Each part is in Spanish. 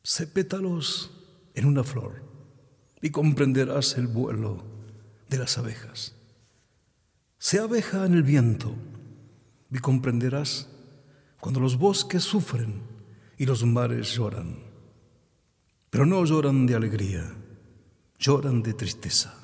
Sé pétalos en una flor y comprenderás el vuelo de las abejas. Sé abeja en el viento y comprenderás cuando los bosques sufren y los mares lloran. Pero no lloran de alegría, lloran de tristeza.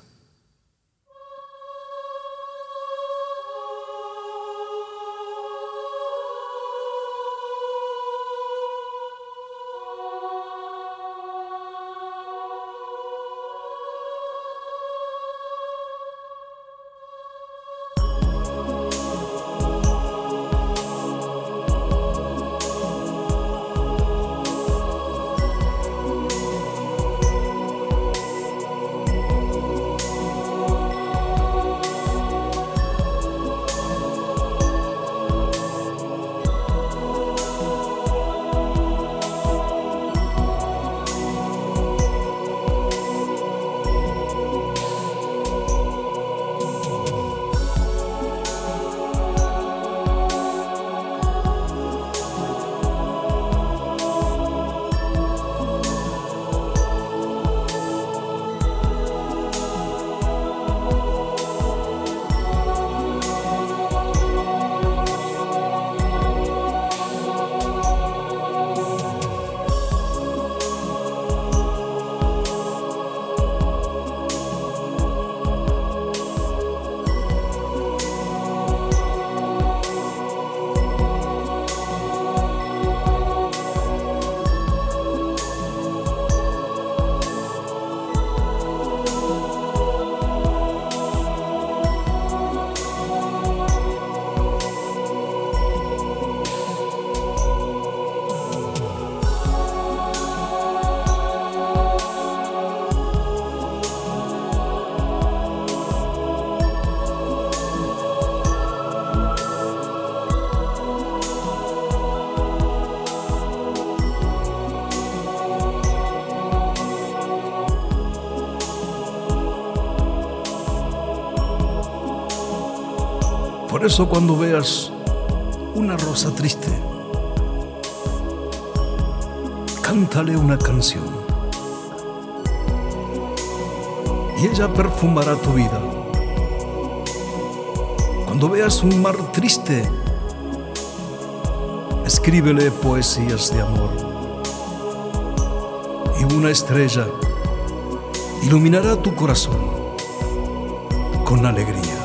Por eso cuando veas una rosa triste, cántale una canción y ella perfumará tu vida. Cuando veas un mar triste, escríbele poesías de amor y una estrella iluminará tu corazón con alegría.